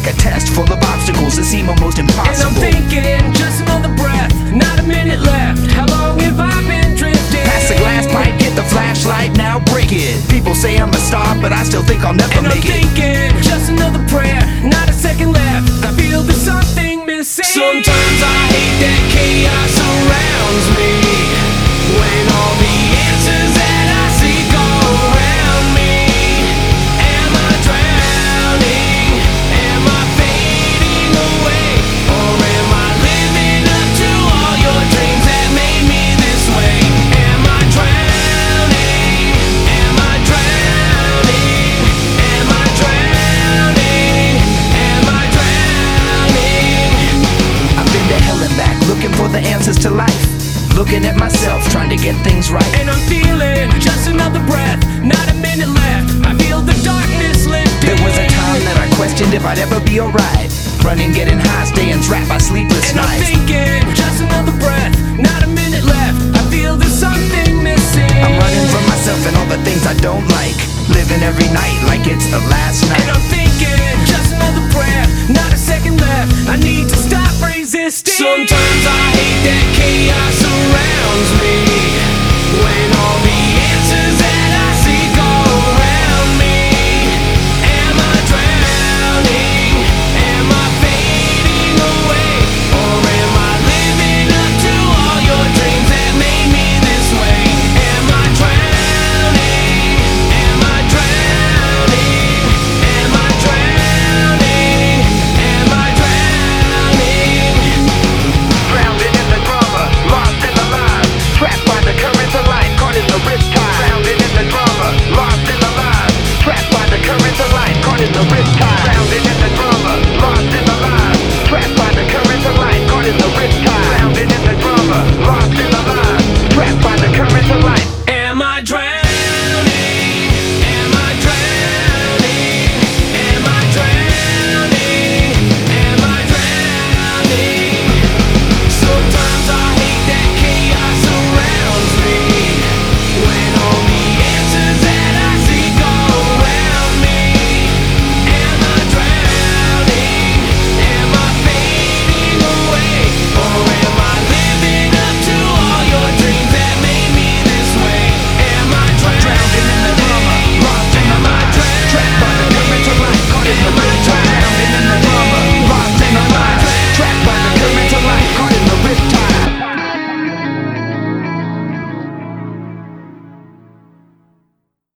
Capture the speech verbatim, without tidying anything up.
like a test full of obstacles that seem almost impossible. And I'm thinking, just another breath, not a minute left. How long have I been drifting? Pass the glass pipe, get the flashlight, now break it. People say I'm a star, but I still think I'll never And I'm make it. thinking, just another prayer, not a second left. I feel there's something missing. Sometimes I hate that chaos surrounds me, when all the answers that I see go around me. Am I drowning? Am I fading away? Or am I living up to all your dreams that made me this way? Am I drowning? Am I drowning? Am I drowning? Am I drowning? I've been to hell and back, looking for the answers to life. Looking at myself, trying to get things right. And I'm feeling just another breath, not a minute left. I feel the darkness lifting. There was a time that I questioned if I'd ever be alright. Running, getting high, staying trapped by sleepless And I'm nights. thinking, just another breath, not a minute left. I feel there's something missing. I'm running from myself and all the things I don't like. Living every night like it's the last And night. I'm thinking, just another breath, not a second left. I need to stop resisting. Sometimes I hate that chaos